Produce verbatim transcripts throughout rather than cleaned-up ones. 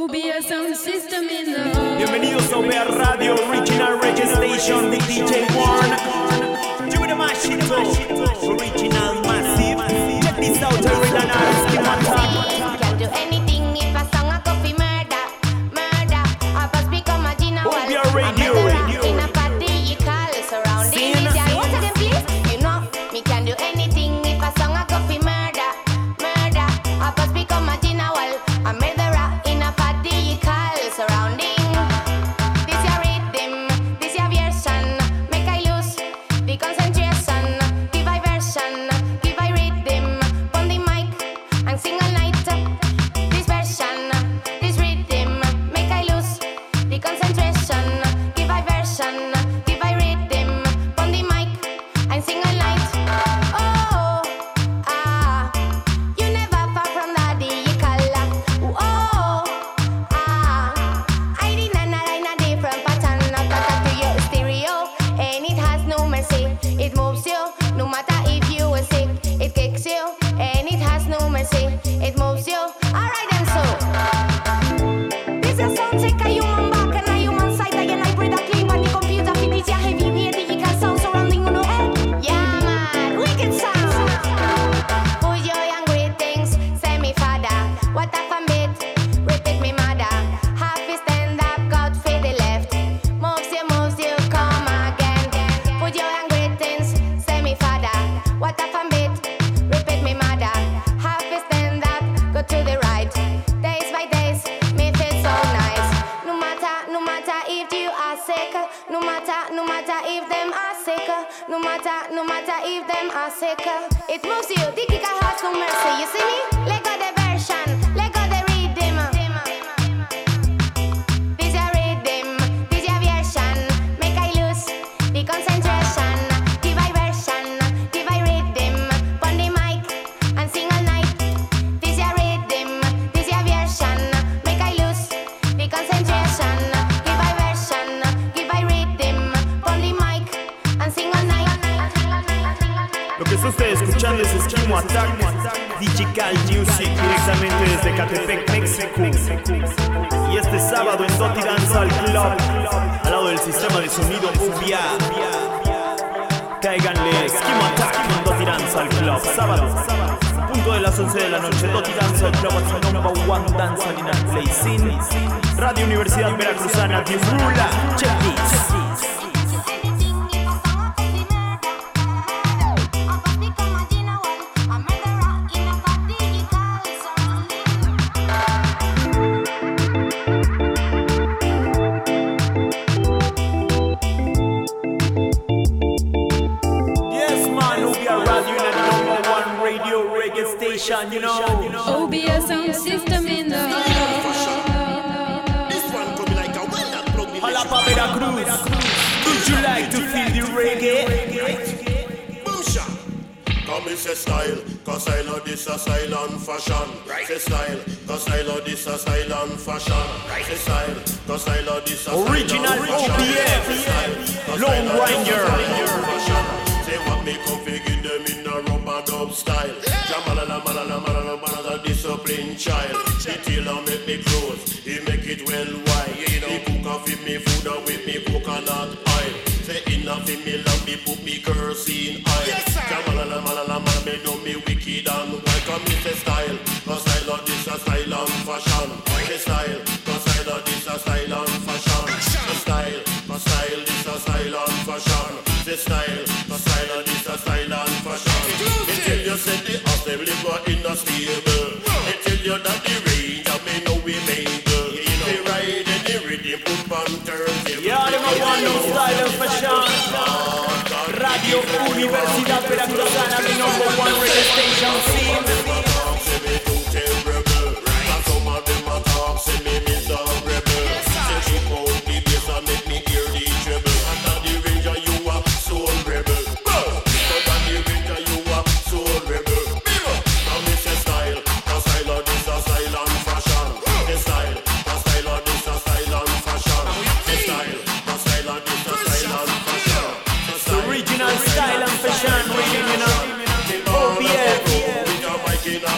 O B S Sound System in the home. Bienvenidos a O B A Radio, Original Reggae Station, Big D J Warren. Do the machito, Original Massive. Check this out, Original Schemata. Can do anything if a song a coffee murder, murder. I must become a general. O B A Radio, radio. In a party you call surrounding this yard. What again, please? You know me can do anything if a song a coffee murder, murder. I must become a general. A murderer in a party you call surrounding. This your rhythm, this your version. Make I lose the concentration. Give I version, give I rhythm. On the mic and sing all night. This version, this rhythm. Make I lose the concentration. Give I version, give I rhythm. On the mic and sing all night. Oh, ah, you never far from daddy you call. Oh, ah, I did not line a different pattern. Not that to your stereo, and it has no mercy. It moves you, no matter if you are sick. It kicks you, and it has no mercy. It moves you. Alright then, so this is sound check a human back and a human side. And I breathe a clean on the computer. Finish your heavy weight, digital sound surrounding on the head. Yeah, man, wicked sound. Who you young great things? Say me father. What a forbid? Repeat me mother. Half is stand up, God for the left. Moves you, moves you, come again. Put your young great things. Say me father. What a forbid? Repeat me mother. Half is stand up, go to the right. Days by days, me feel so nice. No matter, no matter if you are sick. No matter, no matter if them are sick. No matter, no matter if them are sick. It moves you, the kicker has no mercy. You see me? Let go the version, let go the rhythm. This your rhythm, this your version. Make I lose the concentration. Give I version, give I rhythm. On the mic and sing all night. This your rhythm, this your version. Make I lose the concentration. Give I version, give I rhythm. On the mic and sing all night. Lo que está usted escuchando es Esquimo Attack, Digital Music, directamente desde Catepec, México. Y este sábado en Doti Dancehall Club, al lado del sistema de sonido O B A. Cáiganle, Esquimo Attack en Doti Dancehall Club, sábado, punto de las once de la noche. Doti Dancehall Club es el number one dancehall in a place in Radio Universidad Veracruzana, The Ruler. Check this. You know, O B S Sound System in the home. This one coming like a well plug in. Jalapa, Veracruz. Would you like to feel the reggae? Boomsha. Come it's a style, cause I love this a style and fashion. Right. Say style, cause I love this a style and fashion. Right. Say style, cause I love this a Original O B F, Lone Ranger. Say what me come figure them in a rubber dub style. Jamalala malala malala malala discipline child. The tailor make me clothes, he make it well wide. He cook off in me food and with me coconut oil. Say enough in me lamb, me put me kerosene oil. Jamalala malala malala me do me wicked and wild. Come me say style, cause I love this a style and fashion. Say style, cause I love this a style and fashion. Say style, cause style this a style and fashion. Say style, cause I love this a style and fashion. Me tell you say the assembly go in a stable. Me tell you that the range I me know we made. We ride in the rhythm put on turntable. Yeah, them a want no style and fashion. Radio Universidad Veracruzana, the number one reggae station scene. Say me too terrible. And some of them a talk say me miserable. Say she out the bass and make me hear the treble. And at the range of you a soul rebel. But at the range of you a soul rebel. Now me say style, cause I love this a style and fashion. Say style, cause I love this a style and fashion. Say style, cause I love this a style and fashion. Say style, Original style and fashion, you know. O B F. with a mic in a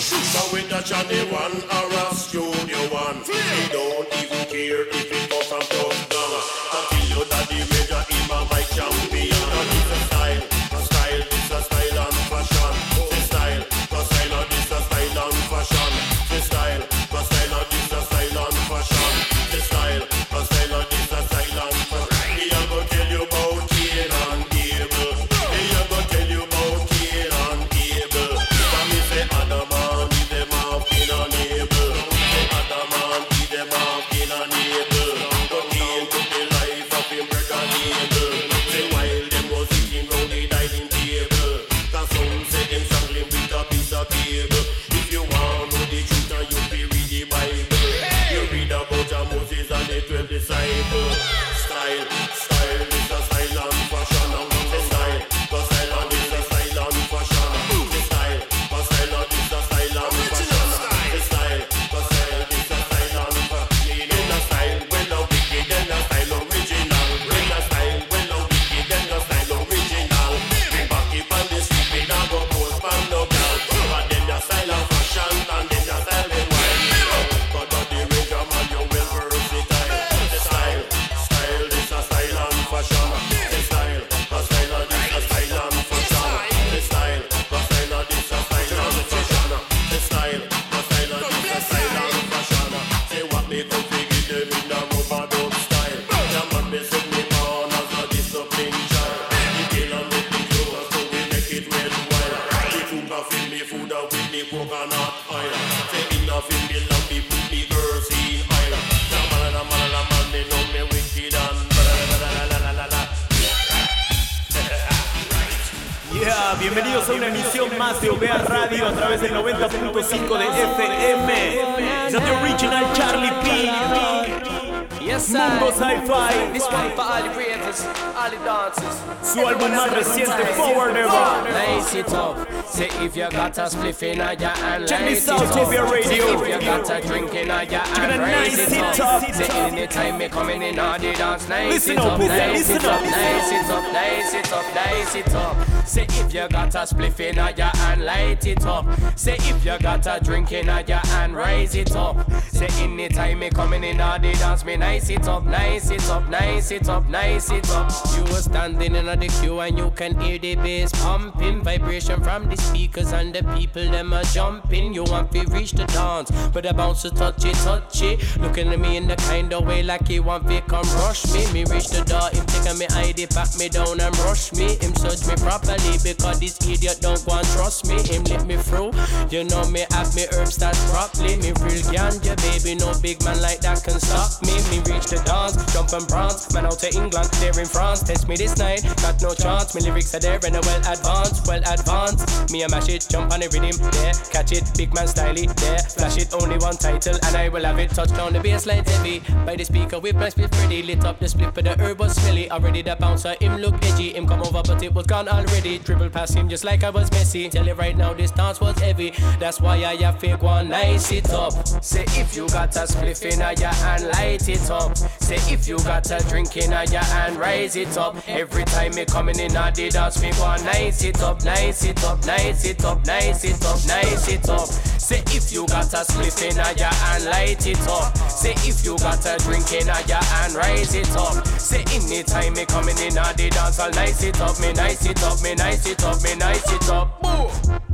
So with a Johnny one or a studio one, he don't even care if it goes from touchdown. Until your daddy major him a my champion. And it's a style, a style, it's a style and fashion. The style, the style, and it's a style and fashion. The style, the style, and it's a style and fashion. The style, the style, and it's a style and fashion. He a go tell you about Cain and Abel. He a go tell you about Cain and Abel. Come me say Adam and Eve them have Cain and Abel. Say Adam and Eve them have Cain and Abel. But Cain took the life of him brother Abel. Say while them was eating round the dining table, cause some say them struggling with a piece of cable. If you want know the truth and you be read the Bible, you read about a Moses and the twelve disciples. Style, style, this a style and fashion. The style, the style and this a style and fashion. The style, the style and this a style and fashion. The style, the style, this a style and fashion. In a style, well a wicked, then a style original. In a style, well a wicked, then a style original. We back it on the street, we don't go post pan no girl. But then a style and fashion, and then a style and wine. But on the range of man, you well versatile. The style, style, this a style and fashion. The style, the style and this a style and fashion. The style, the style and this a style and fashion. The style, the style and this a style and fashion. Say what me come to give them in a rubber dub style. The man me set me born as a disciplined child. The tail and make me close so we make it well wild. The sugar fill me food out with the coconut oil. Say enough in me love me put me girls in oil. The man and the man and the man they know me wicked and Yeah, bienvenidos a una emisión más de O V A Radio a través del noventa punto cinco de F M. The original Charlie P. Yes, Mundo sir. Sci-Fi. This one for all the creators, all the dancers. Su álbum más reciente, Forward Ever. Lace it up. Say if you got a spliff in a ya and Check light this it out, up. O V A Radio. Say if you got a drink in a ya gonna and raise nice it it up. up. Say anytime me coming in all the dance, nice Listen it up, up, O V A, nice listen it up. up, nice it up, nice it up, nice it up. Say if you got a spliff in a ya and light it up. Say if you got a drink in a ya and raise it up. Say anytime me coming in all the dance, me nice it up, nice it up, nice it up, nice it up. You are standing in the queue and you can hear the bass pumping, vibration from the speakers and the people them are jumping. You want to reach the dance, but the bouncer touch it, touch it. Looking at me in the kind of way like he want to come rush me. Me reach the door, him take me I D, pat me down and rush me. Him search me properly because this idiot don't want trust me. Him let me through, you know me have me herbs start properly. Me real ganja baby, no big man like that can stop me. Me reach the dance, jump and bronze, man out to England, there in France. Test me this night, got no chance. My lyrics are there and are well advanced, well advanced. Me a mash it, jump on the rhythm, there, catch it, big man style it, there, flash it, only one title, and I will have it. Touch down the bass line heavy, by the speaker with my split ready, lit up the split, but the herb was smelly. Already the bouncer, him look edgy, him come over, but it was gone already. Dribble past him just like I was Messi. Tell you right now, this dance was heavy, that's why I have fake one, nice it up. Say if you got a spliff in a ya and light it up. Say if you got a drink in a ya and rise it up. Every time me coming in a the dance, me go nice it up, nice it up, nice it up, nice it up, nice it up. Say if you got a spliff in a ya and light it up. Say if you got a drink in a ya and rise it up. Say anytime me coming in a the dance, I'll nice it up, me nice it up, me nice it up, me nice it up. Boom.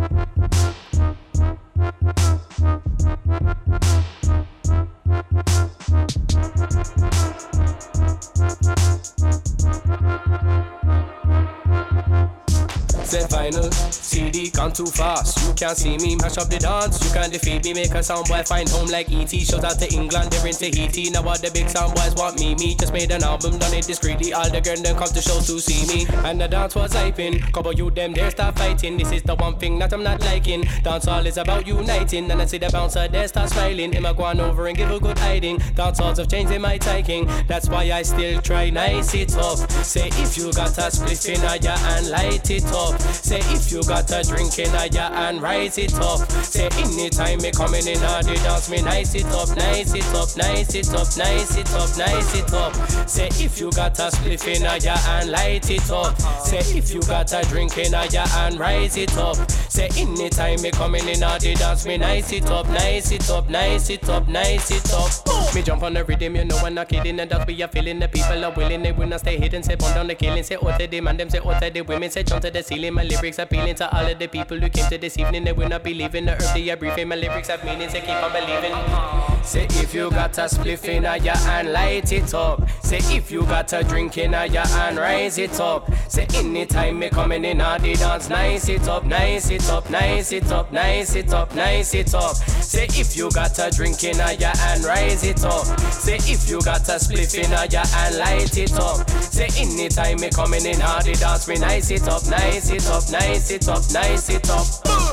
Say vinyl, C D gone too fast. You can't see me mash up the dance. You can't defeat me, make a sound boy find home like E T. Shout out to England, they're in Tahiti. Now all the big sound boys want me. Me just made an album, done it discreetly. All the girls them come to show to see me. And the dance was hyping. Couple you them there start fighting. This is the one thing that I'm not liking. Dance all is about uniting. And I see the bouncer there start smiling. Him a go on over and give a good hiding. Dance halls have changed in my taking. That's why I still try nice it up. Say if you got a split in a ya and light it up. Say if you got a drink in a ya and rise it up. Say anytime me coming in all the dance, me nice it up, nice it up, nice it up, nice it up, nice it up. Say if you got a spliff in your hand, light it up. Say if you got a drink in your hand, rise it up. Say anytime me coming in all the dance, me nice it up, nice it up, nice it up, nice it up. Me jump on the rhythm, you know I'm not kidding, and that's be a feeling. The people are willing, they will not stay hidden. Say burn down the killing, say out to the man, them say out to the women, say jump to the ceiling. My lyrics appealing to all of the people who came to this evening. They will not be leaving the earth, they are briefing. My lyrics have meaning, say keep on believing. Say if you got a spliff in your hand, light it up. Say if you got a drink in your hand, rise it up. Say anytime me coming in all the dance, nice it up, nice it up, nice it up, nice it up, nice it up. Say if you got a drink in your hand, rise it up. Say if you got a spliff in your hand, light it up. Say anytime me coming in all the dance, me nice it up, nice it up, nice it up, nice it up.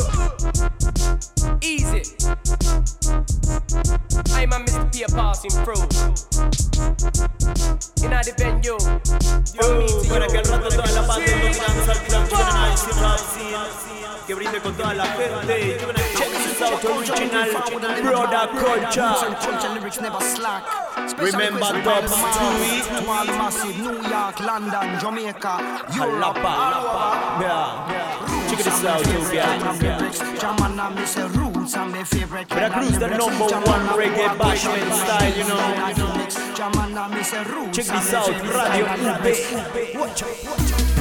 Easy. I'm a Mister P passing through. In the venue. Yo, para que al rato toda la banda no danza al club, que brinde con toda la gente. Check this out, original brother culture. Remember Dubs Tui, to all massive New York, London, Jamaica, Europe. Yeah. Check this out, yo, guys. Veracruz, the number one reggae bashment style, you know. Check this out, Radio U B. Watch out, watch out.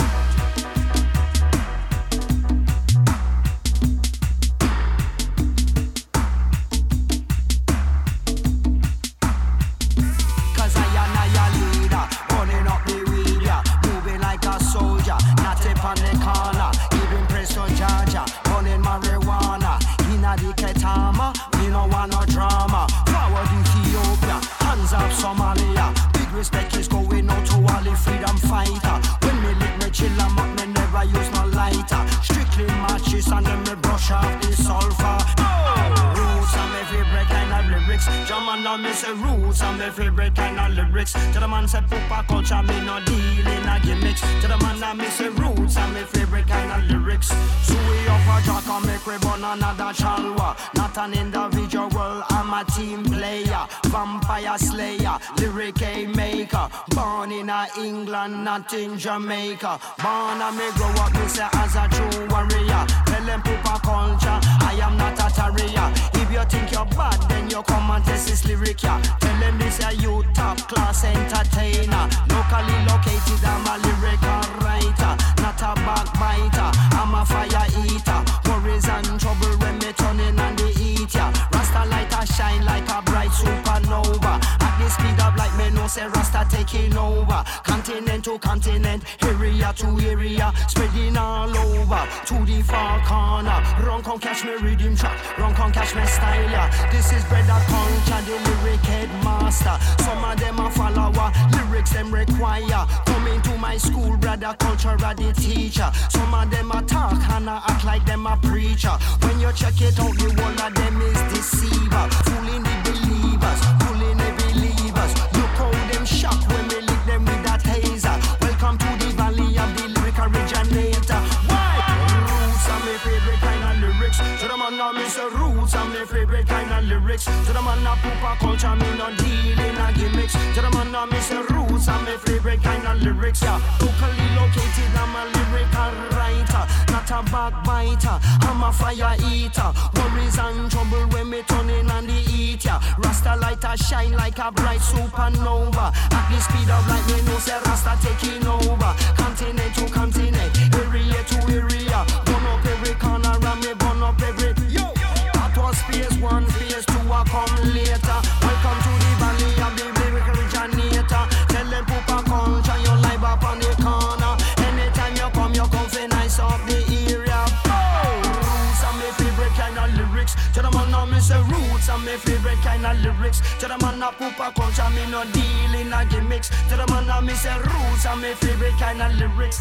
Roots and my favorite kind of lyrics. To the man say Pupa culture, me no deal in a gimmicks. To the man that me say roots and my favorite kind of lyrics. So we up a jack and make we burn another chalwa. Not an individual, I'm a team player. Vampire slayer, lyric a maker. Born in a England, not in Jamaica. Born and me grow up, me say as a true warrior. Tell them Pupa culture, I am not a terrier. If you think you're bad, then you come and test this lyric, yeah. Tell them this a you top class entertainer. Locally located, I'm a lyrical writer. Not a backbiter, I'm a fire eater. Worries and trouble when me turning and they eat, yeah. Rasta light a shine like a bright supernova. At the speed of light, me know say Rasta taking over. Continent to continent, area to area, spreading all over to the far corner. Run come catch me rhythm track, run come catch me style, yeah. This is brother culture, the lyric headmaster. Some of them a follower, lyrics them require. Coming to my school, brother culture, the teacher. Some of them a talk and a act like them a preacher. When you check it out, the whole of them is deceiver. Fooling the believers, fooling the believers. Look how them shock when we lick them with that hazer. Welcome to the valley of the lyric originator. Why? Roots are my favorite kind of lyrics. To the man now me say roots are my favorite kind of lyrics. To the man now Pupa culture, me no deal in a gimmicks. To the man now me say roots are my favorite kind of lyrics. Yeah, locally located, I'm a lyrical writer. Not a backbiter, I'm a fire eater. Worries and trouble when me turning and the eat, yeah. Rasta light a shine like a bright supernova. At the speed of light, me know say Rasta taking over. Continent to continent, area to area. Burn up every corner and me burn up every. Yo, that was phase one, phase two a come later. Welcome to the valley of the lyric originator. Tell them Pupa culture, you live up on the corner. Anytime you come, you come for nice up the area. Oh, roots are my favorite kind of lyrics. To the man now me say roots are my favorite kind of lyrics. To the man now Pupa culture, me no deal in a gimmicks. To the man now me say roots are my favorite kind of lyrics.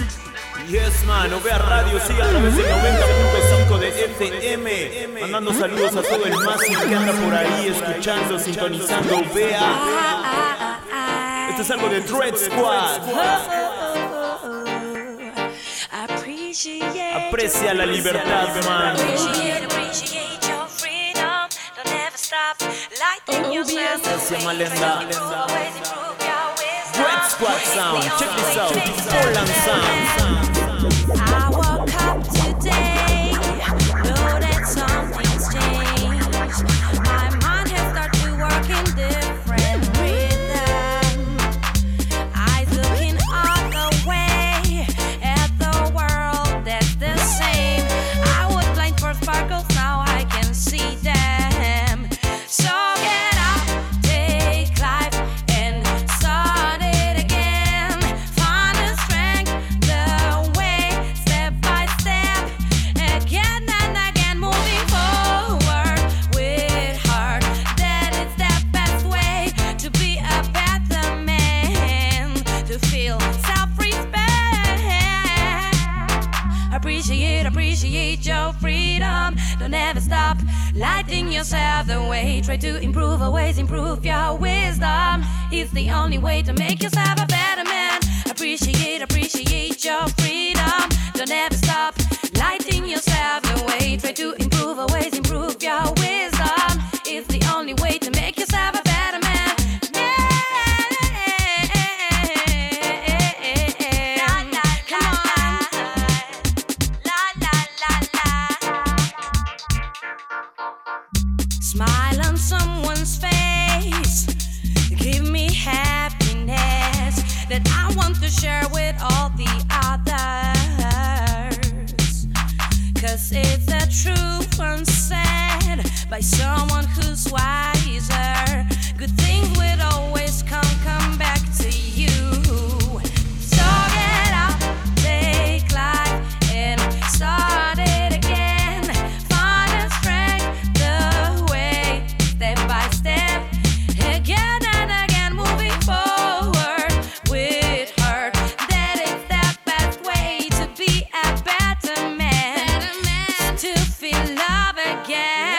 Yes, man, Ovea Radio sigue a través del noventa punto cinco de F M. Mandando saludos a todo el máximo que anda por ahí escuchando, sintonizando Ovea. Esto es algo de Dread Squad. Appreciate Aprecia la libertad, man. Appreciate, appreciate your freedom. Don't ever stop lighting yourself. Gracias, Malenda. Always improve your wisdom. Red Squad sound, check this out. Poland sound. I woke up today, know that something's changed. My mind has started to work in different rhythm. Eyes looking all the way at the world that's the same. I was blind for sparkles, now I can see them. So get up, take life and start it again. Find the strength, the way, step by step, again and again, moving forward with heart. That is the best way to be a better man, to feel self-respect. Appreciate, appreciate your freedom. Don't ever stop lighting yourself the way. Try to improve, always improve your wisdom. It's the only way to make yourself a better man. Appreciate, appreciate your freedom. Don't ever stop lighting yourself the way. Try to improve, always improve your wisdom. It's the only way to make yourself a better man. Smile on someone's face, give me happiness that I want to share with all the others. Cause it's the truth unsaid by someone who's wiser. Good things will always come, come back to you. So get up, take life and start it again. Find the strength, the way, step by step, again and again, moving forward with heart. That is the best way to be a better man, to feel love again.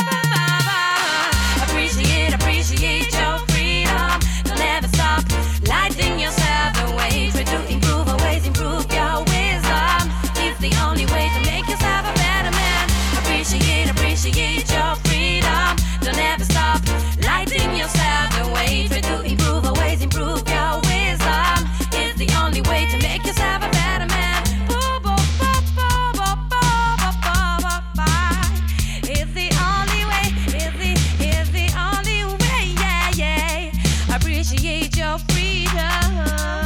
Appreciate, appreciate your freedom. Don't ever stop lighting yourself away. Try to improve, always improve your wisdom. It's the only way to make yourself a better man. Appreciate, appreciate your freedom. Don't ever stop lighting yourself away. Try to improve, always improve your wisdom. It's the only way to make yourself a better man. Boo, boo, boo, boo, boo, boo, boo, boo, boo, boo. It's the only way, it's the, it's the only way, yeah, yeah. Appreciate your freedom.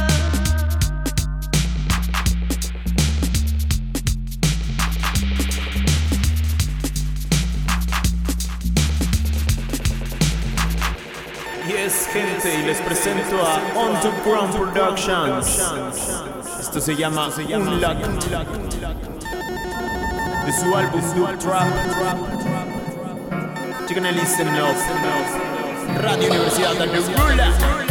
Yes, gente, y les presento a On The Ground Productions. Esto se llama Unlock, de su álbum Duke Trap. Chequen el listen up. Radio Universidad de Rula.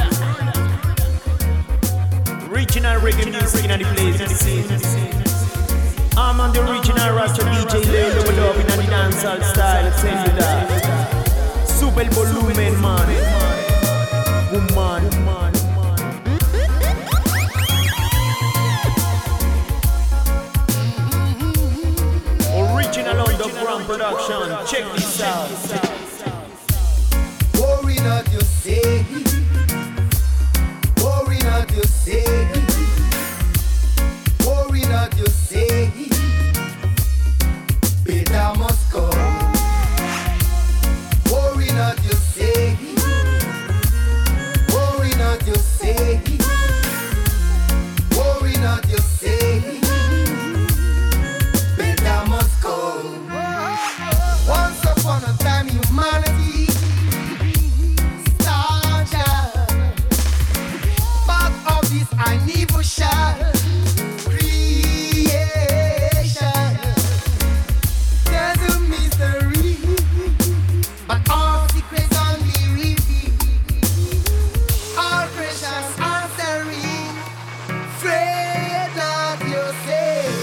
Original reggae music in the place. I'm on the original roster D J Leo, double up in the dancehall style. Let's send you that. Sube el volumen, man. Woman. Original underground production. Check this out. Worry not, you say. Worry not, you say. Worry not, you say. Better must come. Worry not, you say. Worry not, you say. Worry not, you say. Better must come. Once upon a time, humanity started. Part of this unevolution creation. There's a mystery, but all secrets only revealed. All precious answering, fret not yourself.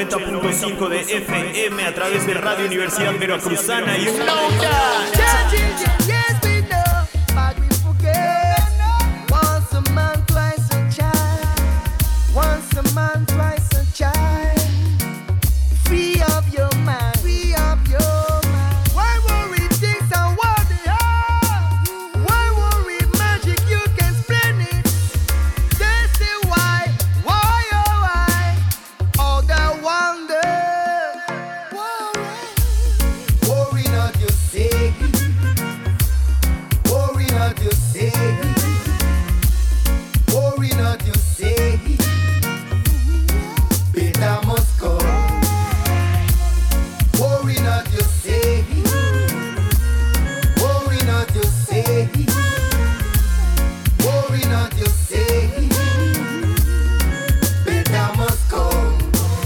noventa punto cinco de F M a través de Radio Universidad Veracruzana y un Nota. Yes, we know, but we forget. Once a man, twice a child. Once a man, twice a child. Free up your mind, free up your mind. Why worry things and what they are? Why worry magic? You can explain it. They say why, why, oh why? All that wonder. Worry not your sake. Worry not your sake. Worry not your sake. Better must come. Worry not your sake. Worry not your sake. Worry not your sake. Better must come.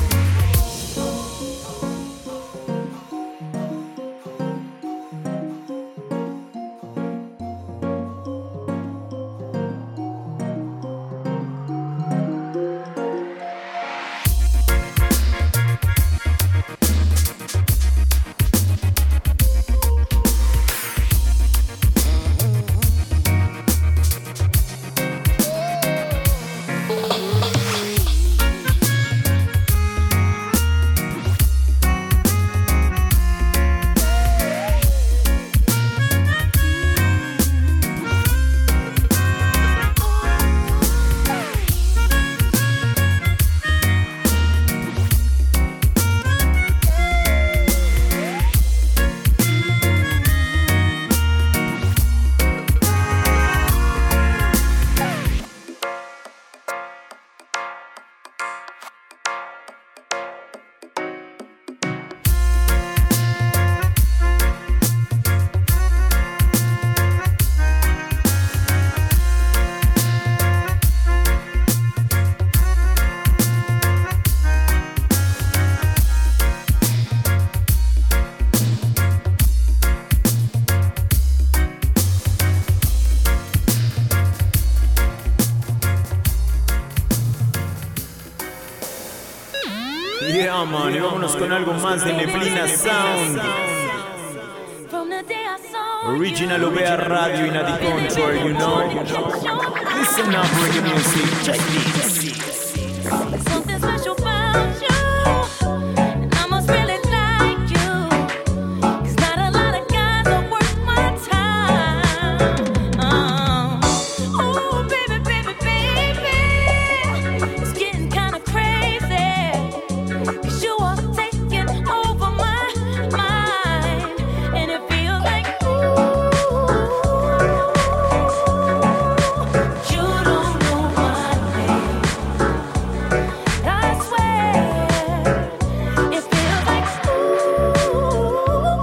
Yeah, man, y vámonos con algo más de Neblina Sound. From the day I saw Original O B A Radio in a control, you know. Listen up, reggae music, check this. something special about you, and I must really like you, 'cause not a lot of guys are worth my time. Uh, oh, baby, baby, baby, it's getting kinda crazy, 'cause you are taking over my mind, and it feels like ooh, you don't know my name. I swear, it feels like ooh,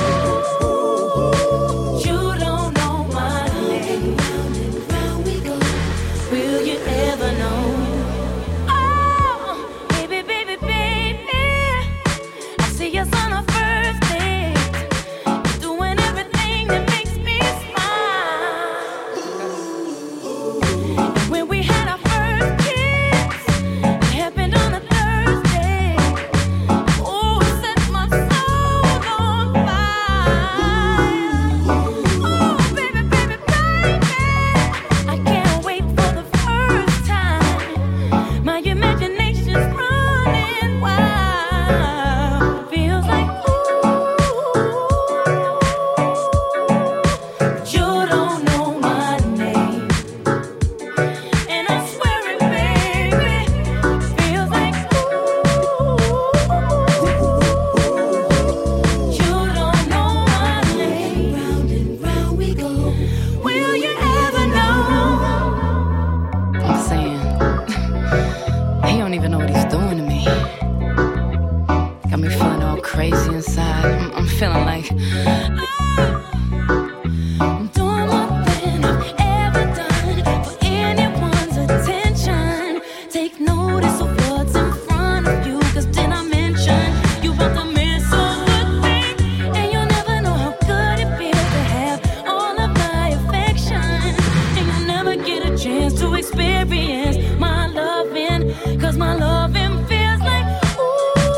you don't know my name. Round and round we go. Will you ever know? Oh, baby, baby, baby, I see us on our first date, doing everything that makes me smile. And when we had our first kiss, it happened on a Thursday. Oh, it set my soul on fire. Oh, baby, baby, baby, I can't wait for the first time. My imagination's running wild. Feels like ooh, you don't know my name. And I swear it, baby, feels like ooh, you don't know my name. Round and round we go. Will you ever know? I'm saying, he don't even know what he's doing to me. Got me feeling all crazy inside. I'm, I'm feeling like I'm doing more than I've ever done for anyone's attention. Take notice of what's in front of you, 'cause then I mention you about to miss a good thing, and you'll never know how good it feels to have all of my affection, and you'll never get a chance to experience my loving, 'cause my loving feels like ooh.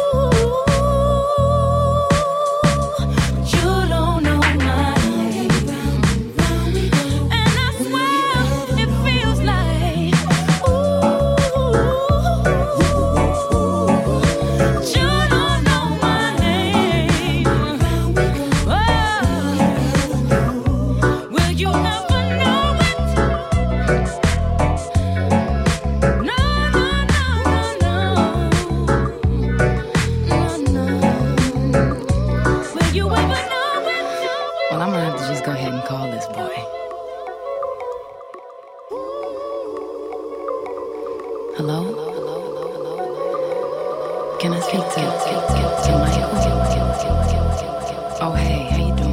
Well, I'm gonna have to just go ahead and call this boy. Hello? Can I speak to, to, to Michael? Oh, hey, how you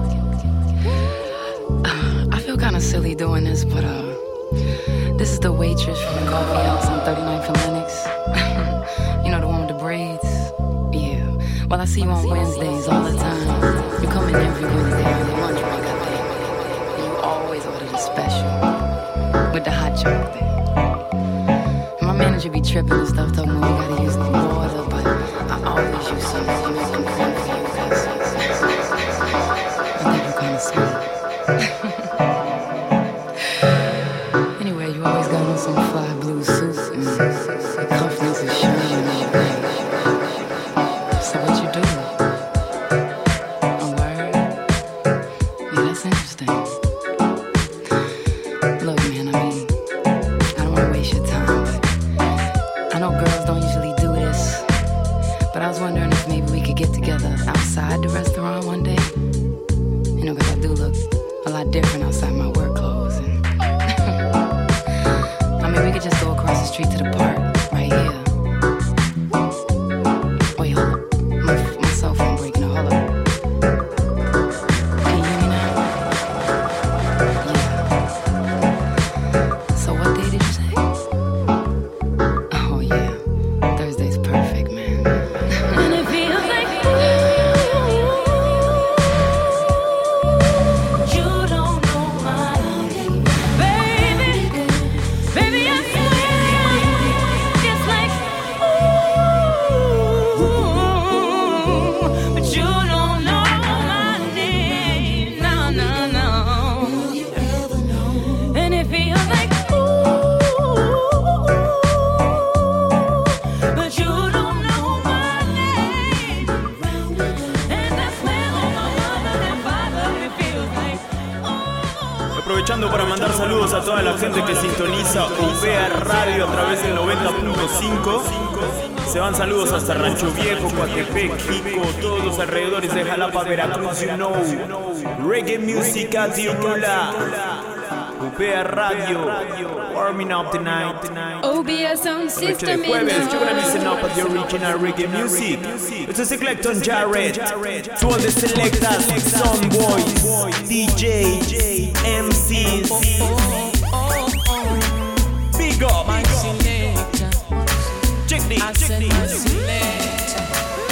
doing? Uh, I feel kind of silly doing this, but uh, this is the waitress from the coffee house on thirty-ninth and Lennox. You know, the one with the braids? Yeah. Well, I see you on Wednesdays all the time. You come in every Wednesday on your lunch break, I think. And you always order the special with the hot chocolate. My manager be tripping and stuff, talking about we gotta use the water, but I always use something to make them cream for you guys. I think you're kind of sweet. Anyway, you always got on some fly blue suits and your confidence is shining and everything. So what you do? A word? Yeah, that's interesting. Look, man, I mean, I don't want to waste your time, but I know girls don't usually do this, but I was wondering if maybe we could get together outside the restaurant one day. You know, because I do look a lot different outside my work clothes. And I mean, we could just go across the street to the park right here. Wait, hold up. My, my cell phone breaking up. Hold up. Can you hear me now? Yeah. So what day did you say? Oh, yeah. Thursday's perfect, man. And it feels like You don't know my name, baby. Baby, I swear, just like ooh, but you don't know my name, no, no, no. And it feels like ooh, but you don't know my name, and I swear on my mother and father, it feels like ooh. Aprovechando para mandar saludos a toda la gente que sintoniza U V A Radio a través del noventa punto cinco. Se van saludos hasta Rancho Viejo, Coatepec, Jico, todos los alrededores de Jalapa, Veracruz, you know. Reggae music at the Rula. U V A Radio, warming up the night. O B S sound Noche de system in jueves, you're gonna listen up at the the original reggae music. It's a Selecton Jarrett. To all the selectors, Son Boys, D Js, M Cs. Big up. My selector, Check the, I check said my the. selector.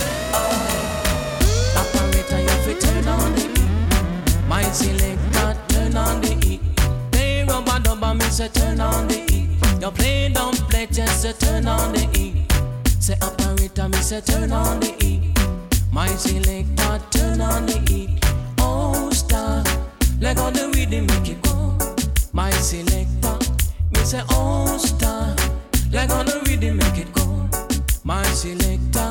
Operator, you fi turn on the E. My selector, turn on the E. Play rubber dubber, me say turn on the E. You play dumb play, just say turn on the E. Say operator, me say turn on the E. My selector, turn on the E. Oh star, let go the rhythm, make it go. My selector, me say oh star, let go the rhythm, make it go. My selector,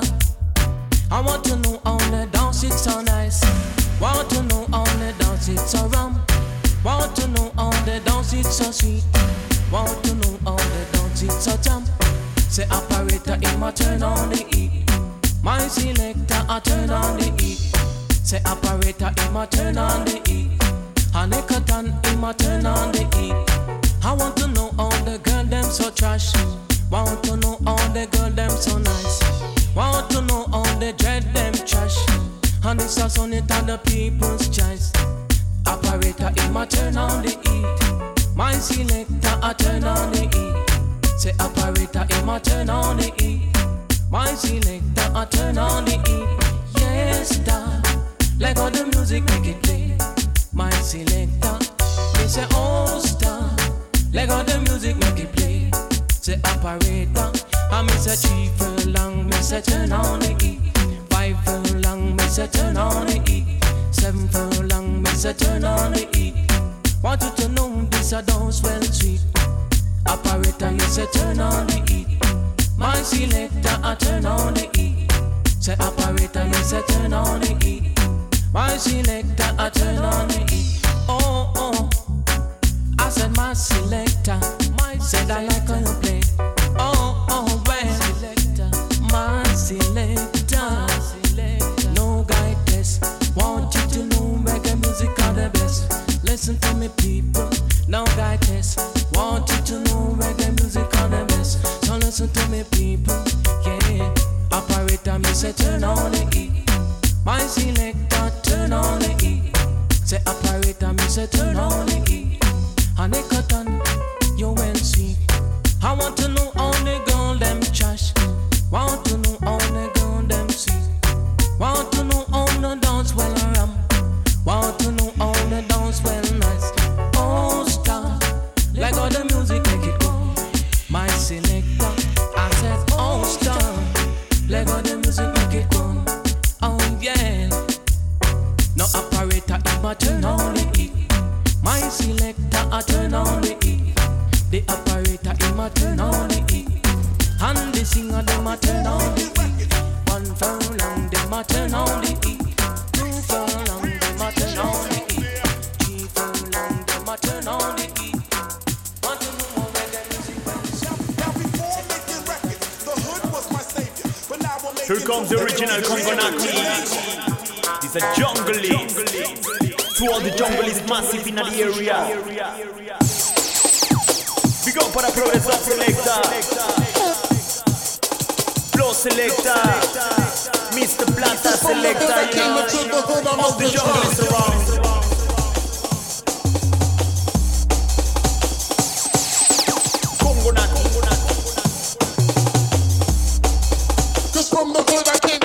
I want to know how the dance it's so nice. Want to know how the dance it's so rum. Want to know how the dance it's so sweet. Want to know how the dance it's so jam. Say operator, it ma turn on the E. My selector, I turn on the E. Say operator, it ma turn on the E. Hanekatan, it ma turn on the E. I want to know how the girl them so trash. Want to know how the girl them so nice. Want to know how the dread them trash. And it's a on it and the people's choice. Operator, it ma turn on the E. My selector, I turn on the E. Say operator, it ma turn on the E. My selector, I turn on the E. Yes, star. Like all the music, make it play. My selector, me say oh star. Like all the music, make it play. Say operator, I me say three furlong, me say turn on the E. Five furlong, me say turn on the E. Seven furlong, me say turn on the E. Want you to know this a dance well sweet. Operator, you say turn on the E. My selector, I turn on the E. Say operator, you say turn on the E. My selector, I turn on the E. Oh oh, I said my selector. My said I like how you play. Oh oh, well, my selector. No guy test. Want you to know reggae music listen to me, people. No guy test. Want you to know reggae music on the best. So listen to me, people. Yeah. Operator, me say turn on the E. My selector, turn on the E. Say operator, me say turn on the E. And they cut on you and see. I want to know all the girl them trash. Want to know all the girl them see. Want to know all the dance well ram. Want to know all the dance well nice. Oh star, like all the music make it go. My selector, I said oh star, like all the music make it go. Oh yeah. No operator, if I turn on the E. My selector, I turn on the E. The operator, if I turn on the E. And the singer, them I turn on the E. One furlong, them I turn on the E. Two furlong, them I turn on the E. Three furlong, them I turn on the E. Want to know more reggae music? Now before making records, the hood was my savior. But now we're making Here comes the original Congonati. It's a junglist. To all the junglist massive in the area. Big up para Progresa Selecta. Flow Selecta. Mister Planta Selecta. You know, all the junglist around. Congonati. Cause from the hood I came.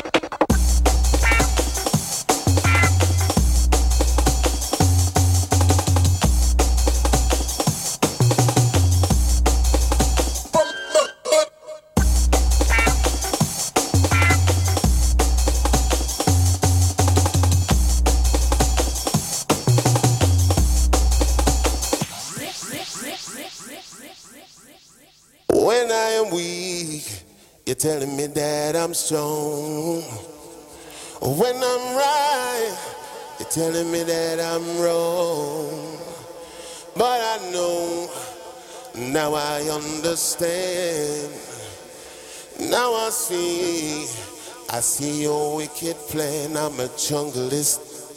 When I am weak, you're telling me that I'm strong. When I'm right, you're telling me that I'm wrong. But I know, now I understand. Now I see, I see your wicked plan. I'm a junglist.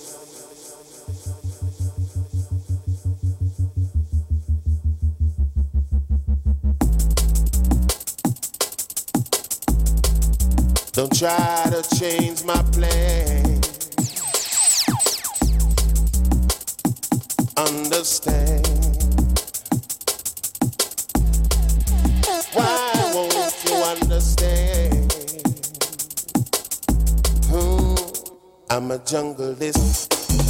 Don't try to change my plan. Understand. Why won't you understand? Hmm, I'm a junglist.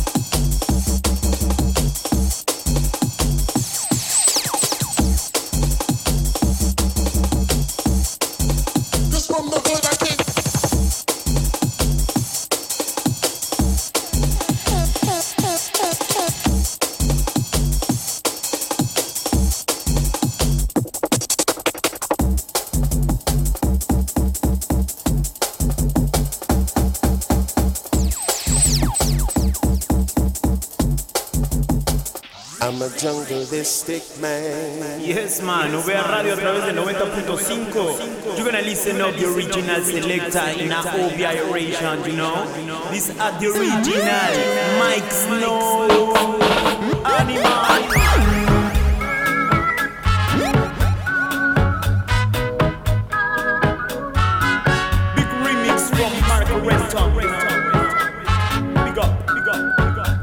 Cause from the hood I came. I'm a jungleistic man. Yes man, V A Radio a través de noventa punto cinco. You're gonna listen up the original Selecta in a O B I ration, you know. This are the original Mike Snow Animal. Big remix from Marco Reston. Big up, big up, big up.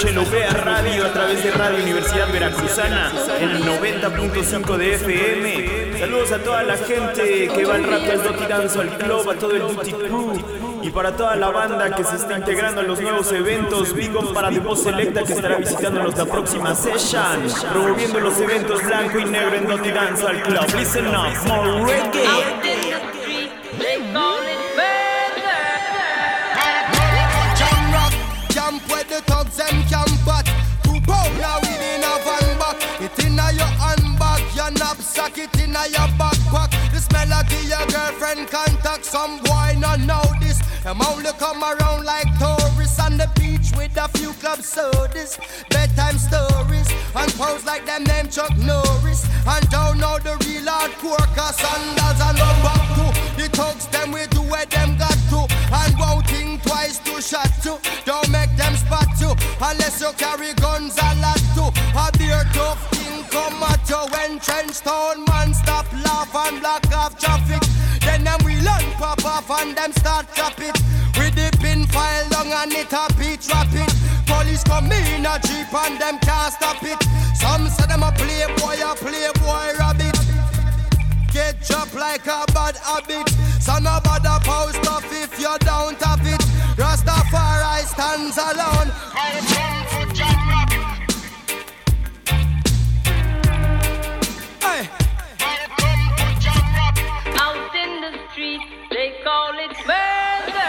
noche lo vea radio a través de Radio Universidad Veracruzana en el noventa punto cinco de F M. Saludos a toda la gente que va al rato al Dirty Dancehall Club, a todo el Duty Crew y para toda la banda que se está integrando a los nuevos eventos. Big up para The Voz Selecta que estará visitándonos la próxima session, promoviendo los eventos blanco y negro en Dirty Dancehall Club. Listen up, more reggae. Camp where the thugs them camp at. Two pound now within a van back. It inna your handbag, your knapsack, it inna your backpack. This melody your girlfriend contact. Some boy not know this. Them only come around like tourists on the beach with a few club sodas, bedtime stories, and pose like them name Chuck Norris. And don't know the real hardcore cause sandals and no back to. The thugs them we do where them got to. And won't think twice to shot to. Don't make them spot you unless you carry guns a lot too. A beer tough king come at you when trench town man stop laugh and block off traffic. Then them we learn pop off and them start trap it. With the pin file long and it a beat rapid. Police come in a jeep and them can't stop it. Some say them a playboy, a playboy rabbit. Get dropped like a bad habit. So no bother post off if you don't have it. Rastafari stands alone. Hey. Out in the street, they call it murder.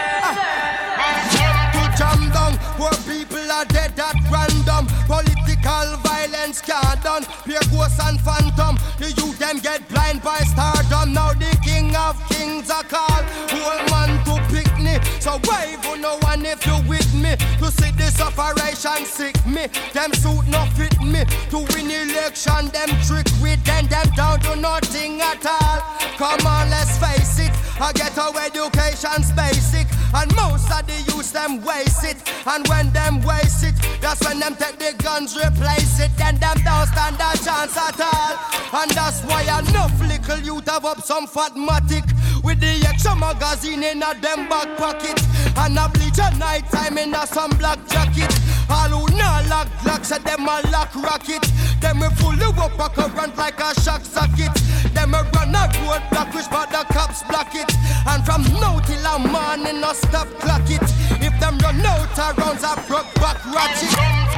To jam down, where people are dead at random. Political violence can't done. Pure ghosts and phantom. The youth them get blind by stardom. Now the king of kings are called. Whole man to pick me. So wave on no one if you with me. To see this operation sick me. Them suit no fit me. To win election them trick with them. Them down to nothing at all. Come on let's face it. I get our education's basic. And most of the youth them waste it. And when them waste it, that's when them take the guns replace it. Then them don't stand a chance at all. And that's why enough little youth have up some fatmatic. With the extra magazine in a them back pocket. And a bleach at night time in a some black jacket. All who not lock lock said them a lock rocket. Them we full of up a current like a shock socket. Them we run a road block which but the cops block it. And from now till a morning no stop clock it. If them run out of rounds a broke back ratchet.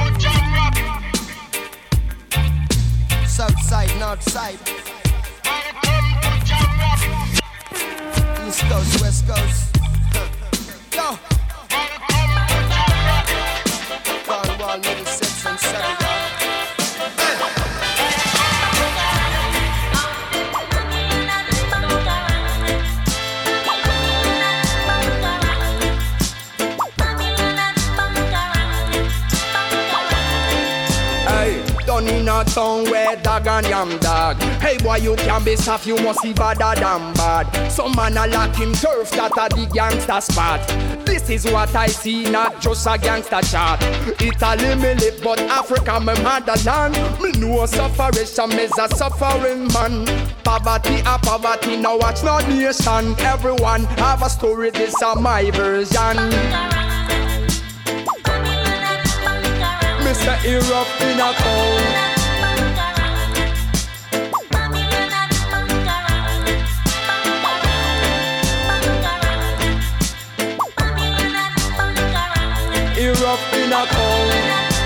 South side, north side. East coast, west coast. Yo. Cornwall, Middlesex and Surrey. In a town where dog and yam dog. Hey boy, you can be soft, you must be badder than bad. Some man a lock him turf, that a the gangster spot. This is what I see, not just a gangster chat. Italy me live, but Africa me motherland. Me know sufferation, me's a suffering man. Poverty a poverty, now watch no nation. Everyone have a story, this is my version. Mister Erupt in a town. Erupt in a town.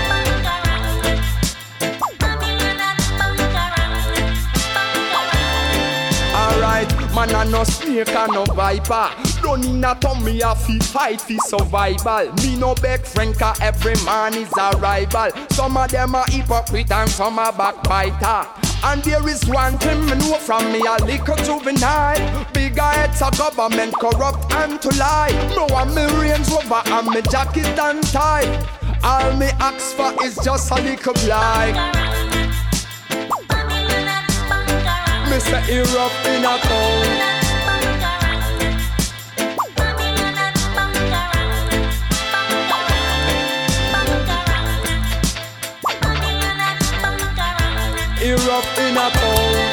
Alright, man a no snake and no viper. Don't in a town me a fi fight fi survival. Me no beg friend cause every man is a rival. Some of them are hypocrite and some are backbiter. And there is one thing me know from me a little juvenile. Bigger heads of government corrupt and to lie. Me want me Range Rover and me jacket and tie. All me ask for is just a little blind. Mister Erupt in a town. Erupt in a town.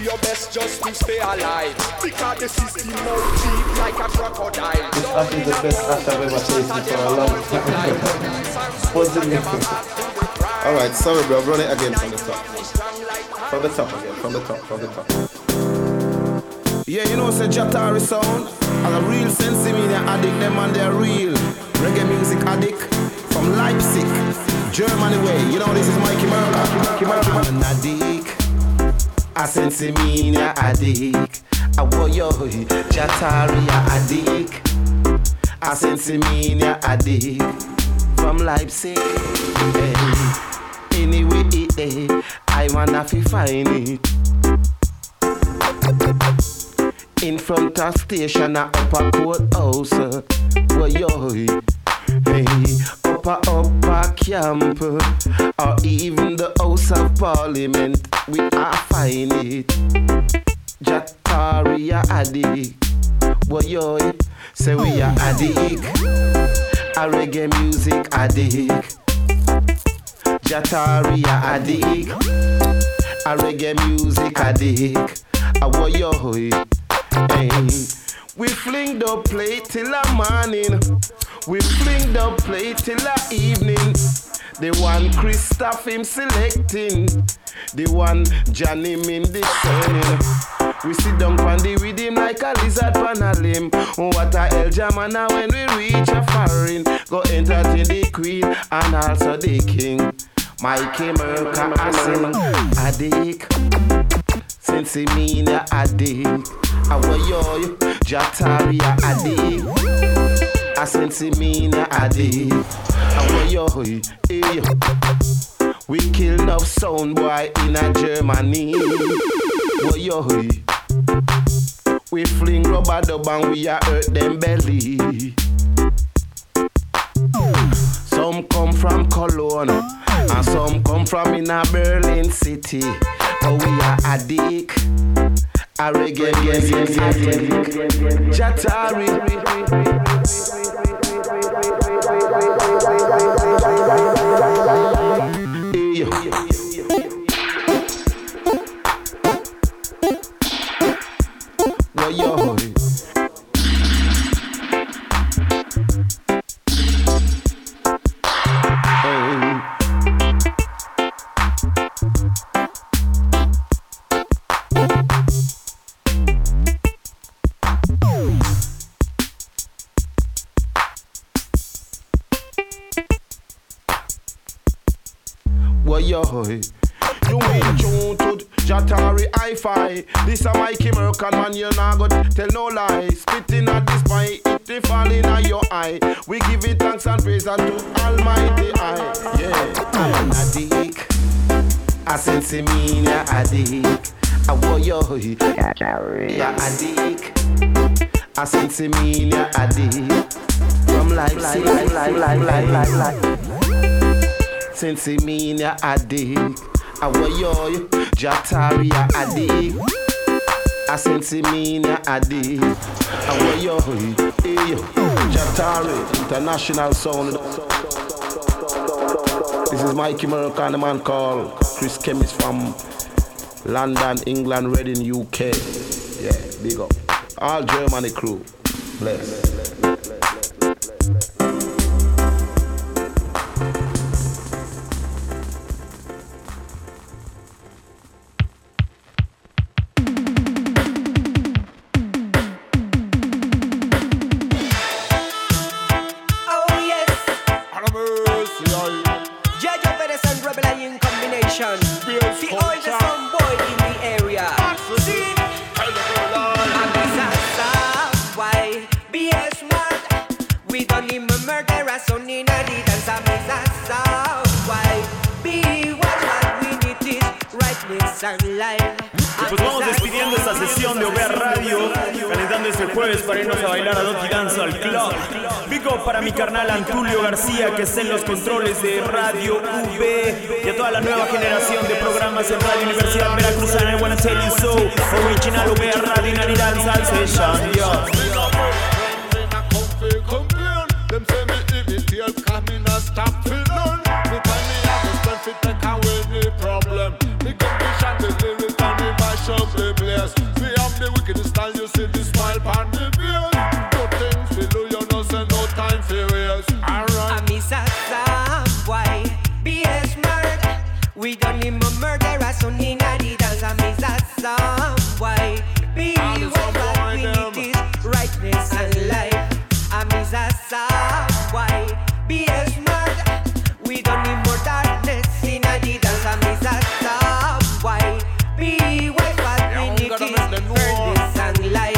your best just to stay alive. Because the system now cheap like a crocodile. This ash is the best ash I've ever tasted for a long time. Wasn't it? Alright, sorry bro, run it again from the top. From the top again, from the top, from the top. Yeah, you know, say Jatari sound. And a real Sensimania addict, them and they're real reggae music addict from Leipzig, Germany way. You know, this is Mikey Merca. I'm an addict, a Sensimania addict. A warrior, Jatari addict, a Sensimania addict from Leipzig. Hey. Anyway, hey, I wanna fi find it. In front of station a upper courthouse, uh, where yo, hey, upper upper camp, uh, or even the House of Parliament, we are find it. Jatari a addict, where yo, say we are addict, a reggae music addict. Jatari a addict, a reggae music addict, a where yo. Hey, we fling the plate till the morning. We fling the plate till the evening. The one Christoph him selecting, the one Johnny him discerning. We sit down on the rhythm like a lizard on a limb. What a hell jamana when we reach a foreign. Go entertain the queen and also the king. Mikey Merca a sing addict, Sensimania addict. Our yo, Jatari addict, a Sensimania addict. Our yo, hey, we kill enough sound boy in a Germany. Our yo, we fling rubber dub and we a hurt them belly. Some come from Cologne and some come from in a Berlin city. But we are addict. A reggae music addict, Jatari. Hey. Well, yo. Yo, you ain't tuned to Jatari Hi-Fi. This a Mikey Merca, man, you nah go tell no lie. Spitting at this point, it fall in your eye. We give it thanks and praise unto Almighty I. Yeah, I'm an addict, a Sensimania addict. A warrior, Jatari addict, a Sensimania addict. From Leipzig, like, like, like, like, like, like. Sensimania addict, a warrior, Jatari addict, a Sensimania addict, a warrior, hey, Jatari, international sound. This is Mikey Merca and a man called Chris Chemist from London, England, Reading, U K. Yeah, big up. All Germany crew, bless. Pues vamos despidiendo esta sesión de O V A Radio, calentando este jueves para irnos a bailar a Dirty Dancehall Club. Big up para mi carnal Antulio García, que está en los controles de Radio U V, y a toda la nueva generación de programas en Radio Universidad Veracruzana. I wanna tell you so, original O V A Radio Dirty Dancehall Session, yo. Up the We don't need more murderers on in the dance. I miss that some way. Be what we need is rightness and life. I miss that some way. Be as murder. We don't need more darkness in the dance. I miss that some way. Be what we need is fairness and life.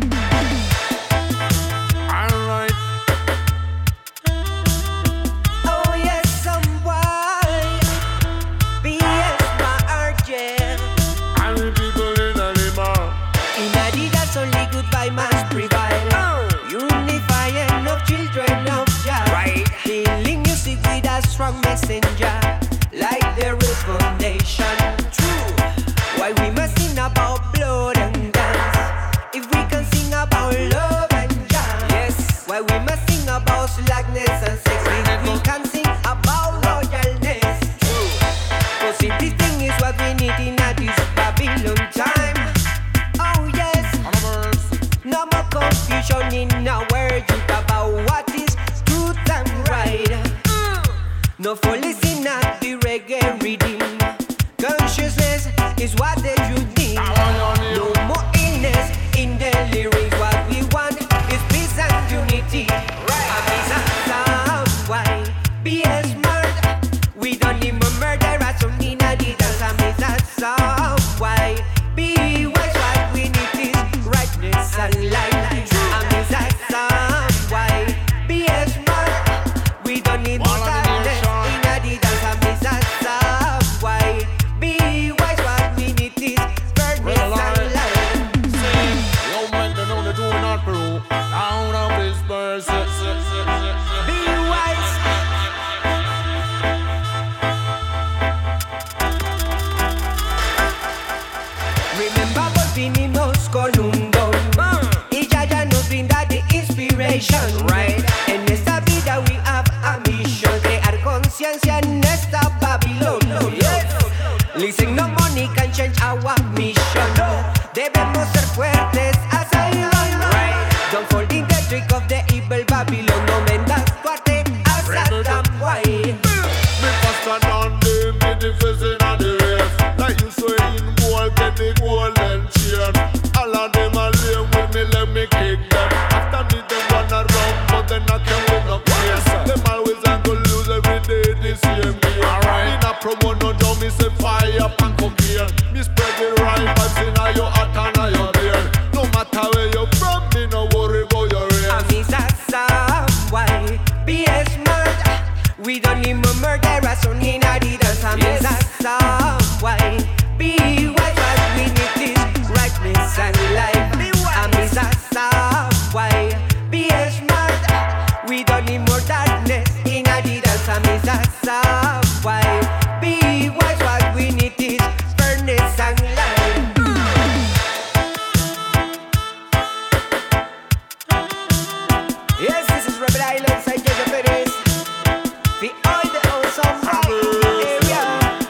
Strong messenger, like the foundation. True. Why we must sing about blood and dance? If we can sing about love and joy. Yes. Why we must sing about slackness and sex? If we can sing about royalness. True. Cause if this thing is what we need in a this Babylon time. Oh yes. No more confusion in our world about what is truth and right. No for listen at the reggae rhythm. Consciousness is what they should need. No more illness in the lyrics. What we want is peace and unity. A peace and some way. Be as murder. We don't need more murderers. So need a dance. A peace and some way. Be wise. What we need is rightness and light. A peace and some way. Be as murder. We don't need more. Right, en esta vida we have a mission. Crear conciencia en esta Babylon. Yes. Listen, no money can change our mission. Debemos ser fuertes as a lion. Right. Don't fall in the trick of the evil Babylon. No men that's fuerte as a damn way. Me faster than them, me the first in the race. Like you say in gold, get the golden chain. All of them are lame with me, let me kick them. After me them run around, but then I can't win no place. Them always are gonna lose every day the same game. Alright. In a promo no down, me say fire up and come here. Me spread the right vibes in a your heart and a your brain. No matter where you're from, me no worry about your race. I miss that some way. Be as murder. We don't need more murderers on in a dance. I miss that some way. Be what we need is rightness and life. I miss that some way. Be as murder. We don't need more darkness in a dance. I miss that some way. Be what we need is fairness and life. Yes, this is Rebel Island, Saint Joseph Perez. The all the awesome area.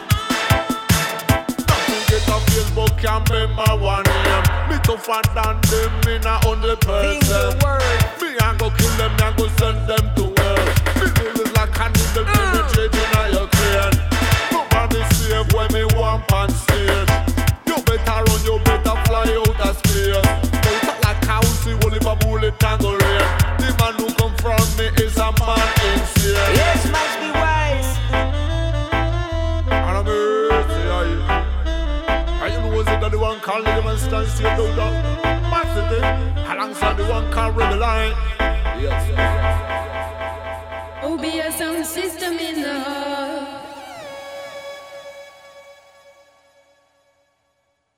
Nothing get a Facebook can remember one name. Me tougher than them in a hundred percent. Me a go kill them, me a go send them to hell. Me feel is like a needle penetrating a your crane. Nobody save when me want on stage. You better run, you better fly out of space. Out like a house, you will leave a bullet and go rain. The man who come from me is a man insane. Yes, must be wise. And I'm here, and you know that the one called the man stands still do that. Massive alongside the one called Rebel Line. Yes, yes, yes, yes, yes. O B S sound system in the